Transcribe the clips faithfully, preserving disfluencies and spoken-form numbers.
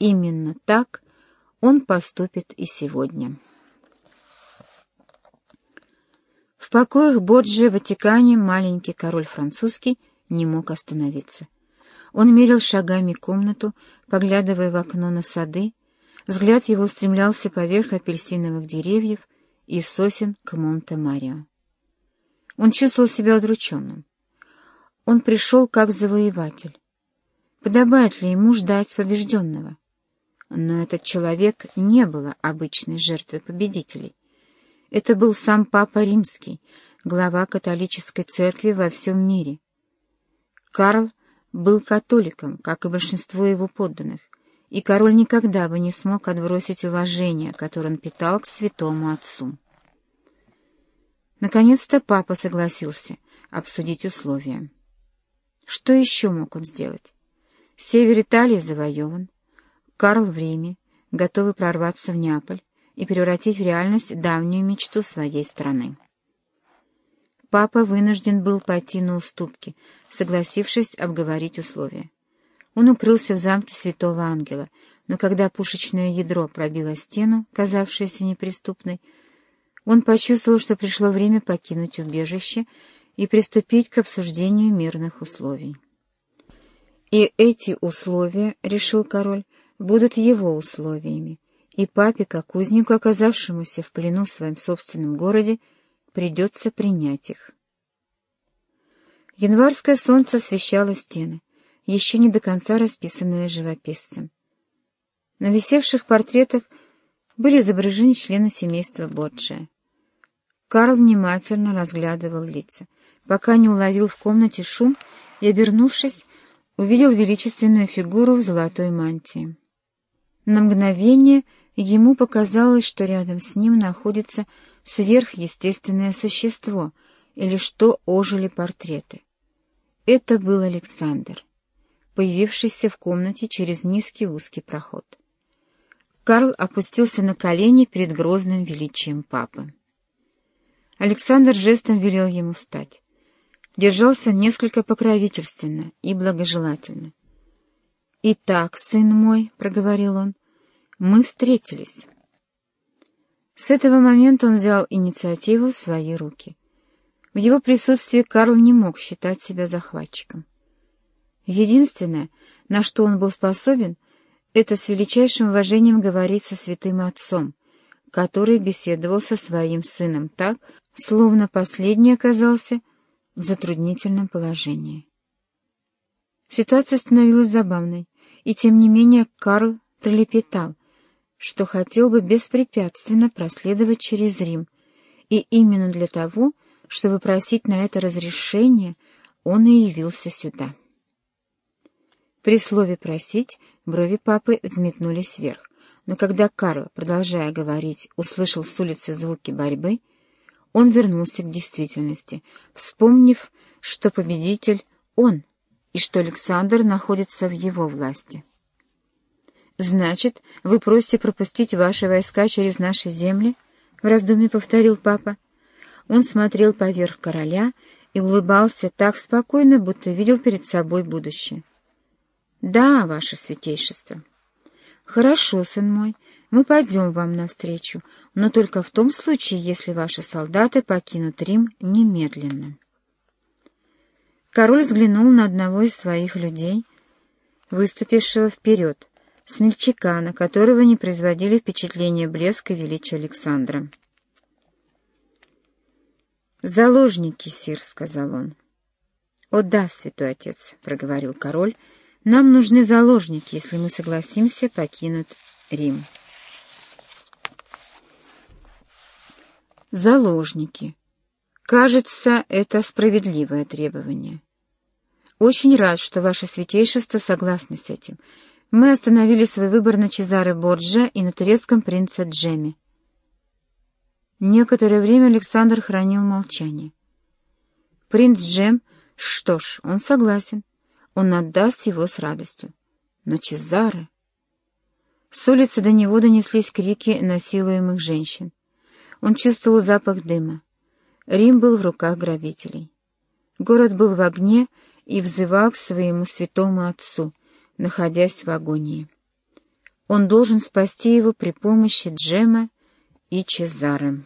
именно так он поступит и сегодня. В покоях Борджиа в Ватикане маленький король французский не мог остановиться. Он мерил шагами комнату, поглядывая в окно на сады. Взгляд его устремлялся поверх апельсиновых деревьев и сосен к Монте-Марио. Он чувствовал себя удрученным. Он пришел как завоеватель. Подобает ли ему ждать побежденного? Но этот человек не был обычной жертвой победителей. Это был сам Папа Римский, глава католической церкви во всем мире. Карл был католиком, как и большинство его подданных, и король никогда бы не смог отбросить уважение, которое он питал к святому отцу. Наконец-то папа согласился обсудить условия. Что еще мог он сделать? Север Италии завоеван, Карл в Риме, готовый прорваться в Неаполь и превратить в реальность давнюю мечту своей страны. Папа вынужден был пойти на уступки, согласившись обговорить условия. Он укрылся в замке Святого Ангела, но когда пушечное ядро пробило стену, казавшуюся неприступной, он почувствовал, что пришло время покинуть убежище и приступить к обсуждению мирных условий. И эти условия, решил король, будут его условиями, и папе, как узнику, оказавшемуся в плену в своем собственном городе, придется принять их. Январское солнце освещало стены, еще не до конца расписанные живописцем. На висевших портретах были изображены члены семейства Борджиа. Карл внимательно разглядывал лица, пока не уловил в комнате шум и, обернувшись, увидел величественную фигуру в золотой мантии. На мгновение ему показалось, что рядом с ним находится сверхъестественное существо, или что ожили портреты. Это был Александр, появившийся в комнате через низкий узкий проход. Карл опустился на колени перед грозным величием папы. Александр жестом велел ему встать. Держался он несколько покровительственно и благожелательно. «Итак, сын мой, — проговорил он, — мы встретились». С этого момента он взял инициативу в свои руки. В его присутствии Карл не мог считать себя захватчиком. Единственное, на что он был способен, это с величайшим уважением говорить со святым отцом, который беседовал со своим сыном так, словно последний оказался в затруднительном положении. Ситуация становилась забавной, и тем не менее Карл пролепетал, что хотел бы беспрепятственно проследовать через Рим, и именно для того, чтобы просить на это разрешение, он и явился сюда. При слове «просить» брови папы взметнулись вверх, но когда Карл, продолжая говорить, услышал с улицы звуки борьбы, он вернулся к действительности, вспомнив, что победитель — он, и что Александр находится в его власти. «Значит, вы просите пропустить ваши войска через наши земли?» — в раздумье повторил папа. Он смотрел поверх короля и улыбался так спокойно, будто видел перед собой будущее. «Да, ваше святейшество». «Хорошо, сын мой, мы пойдем вам навстречу, но только в том случае, если ваши солдаты покинут Рим немедленно». Король взглянул на одного из своих людей, выступившего вперед, смельчака, на которого не производили впечатления блеск и величия Александра. «Заложники, сир», — сказал он. «О да, святой отец», — проговорил король, — «нам нужны заложники, если мы согласимся покинуть Рим». Заложники. Кажется, это справедливое требование. Очень рад, что ваше святейшество согласны с этим. Мы остановили свой выбор на Чезаре Борджиа и на турецком принце Джеме. Некоторое время Александр хранил молчание. Принц Джем, что ж, он согласен. Он отдаст его с радостью. Но Чезаре... С улицы до него донеслись крики насилуемых женщин. Он чувствовал запах дыма. Рим был в руках грабителей. Город был в огне и взывал к своему святому отцу, находясь в агонии. Он должен спасти его при помощи Джема и Чезаре.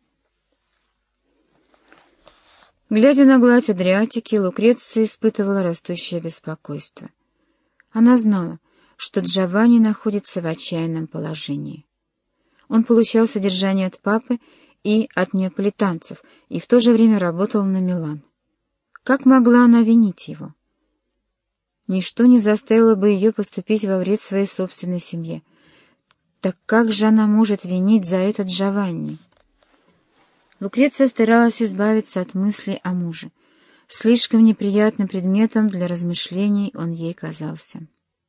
Глядя на гладь Адриатики, Лукреция испытывала растущее беспокойство. Она знала, что Джованни находится в отчаянном положении. Он получал содержание от папы и от неаполитанцев, и в то же время работал на Милан. Как могла она винить его? Ничто не заставило бы ее поступить во вред своей собственной семье. Так как же она может винить за это Джованни? Лукреция старалась избавиться от мыслей о муже. Слишком неприятным предметом для размышлений он ей казался.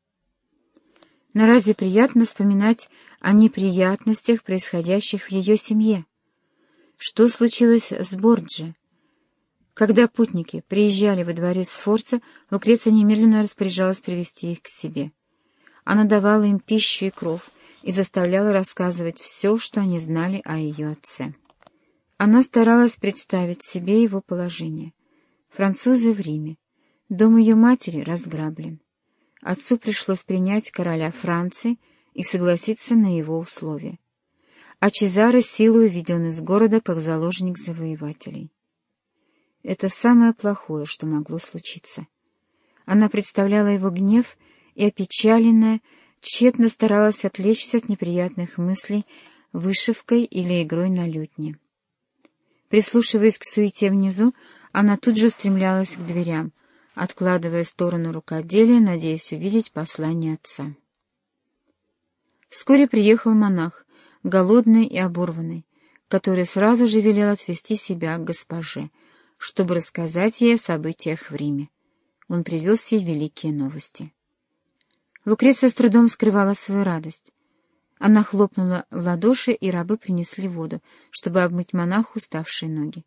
Но разве приятно вспоминать о неприятностях, происходящих в ее семье? Что случилось с Борджи? Когда путники приезжали во дворец Сфорца, Лукреция немедленно распоряжалась привести их к себе. Она давала им пищу и кров и заставляла рассказывать все, что они знали о ее отце. Она старалась представить себе его положение. Французы в Риме. Дом ее матери разграблен. Отцу пришлось принять короля Франции и согласиться на его условия. А Чезаре силой уведен из города как заложник завоевателей. Это самое плохое, что могло случиться. Она представляла его гнев и, опечаленная, тщетно старалась отвлечься от неприятных мыслей вышивкой или игрой на лютне. Прислушиваясь к суете внизу, она тут же устремлялась к дверям, откладывая в сторону рукоделия, надеясь увидеть послание отца. Вскоре приехал монах, голодный и оборванный, который сразу же велел отвести себя к госпоже, чтобы рассказать ей о событиях в Риме. Он привез ей великие новости. Лукреция с трудом скрывала свою радость. Она хлопнула в ладоши, и рабы принесли воду, чтобы обмыть монаху уставшие ноги.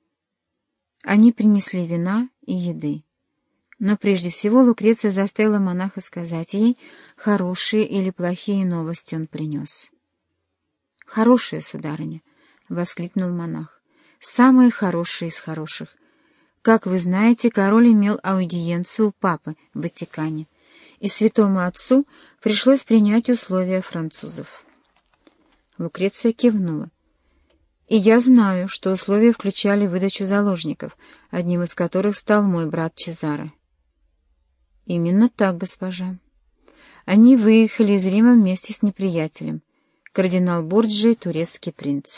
Они принесли вина и еды. Но прежде всего Лукреция заставила монаха сказать ей, хорошие или плохие новости он принес. «Хорошие, сударыня!» — воскликнул монах. «Самые хорошие из хороших. Как вы знаете, король имел аудиенцию у папы в Ватикане, и святому отцу пришлось принять условия французов». Лукреция кивнула. «И я знаю, что условия включали выдачу заложников, одним из которых стал мой брат Чезаре». «Именно так, госпожа. Они выехали из Рима вместе с неприятелем, кардинал Борджи, турецкий принц».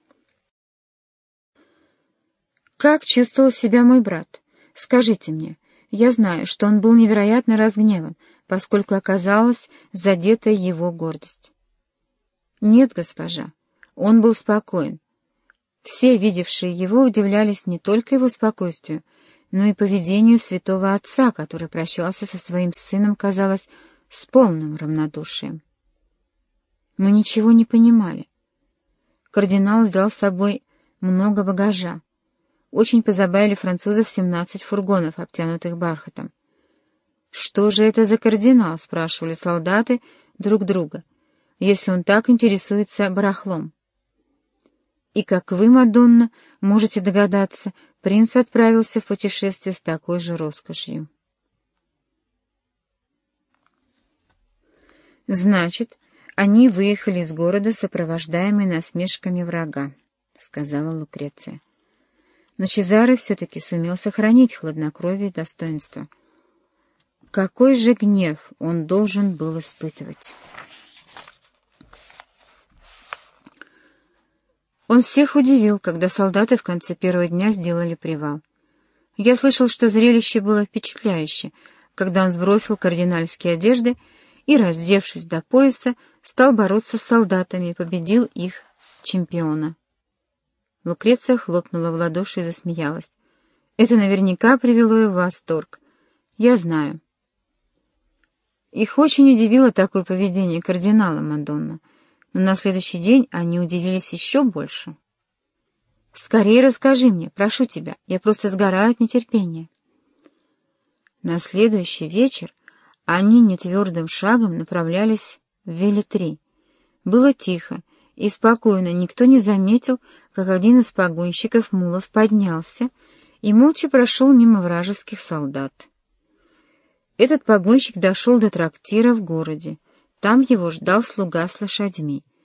«Как чувствовал себя мой брат? Скажите мне. Я знаю, что он был невероятно разгневан, поскольку оказалась задета его гордость». «Нет, госпожа, он был спокоен. Все, видевшие его, удивлялись не только его спокойствию, но и поведению святого отца, который прощался со своим сыном, казалось, с полным равнодушием. Мы ничего не понимали. Кардинал взял с собой много багажа. Очень позабавили французов семнадцать фургонов, обтянутых бархатом. «Что же это за кардинал?» — спрашивали солдаты друг друга, если он так интересуется барахлом. И, как вы, Мадонна, можете догадаться, принц отправился в путешествие с такой же роскошью. «Значит, они выехали из города, сопровождаемые насмешками врага», — сказала Лукреция. Но Чезаре все-таки сумел сохранить хладнокровие и достоинство. Какой же гнев он должен был испытывать? Он всех удивил, когда солдаты в конце первого дня сделали привал. Я слышал, что зрелище было впечатляющее, когда он сбросил кардинальские одежды и, раздевшись до пояса, стал бороться с солдатами и победил их чемпиона. Лукреция хлопнула в ладоши и засмеялась. Это наверняка привело его в восторг. Я знаю. Их очень удивило такое поведение кардинала, Мадонна, но на следующий день они удивились еще больше. «Скорее расскажи мне, прошу тебя, я просто сгораю от нетерпения». На следующий вечер они нетвердым шагом направлялись в Велетри. Было тихо и спокойно, никто не заметил, как один из погонщиков мулов поднялся и молча прошел мимо вражеских солдат. Этот погонщик дошел до трактира в городе. Там его ждал слуга с лошадьми.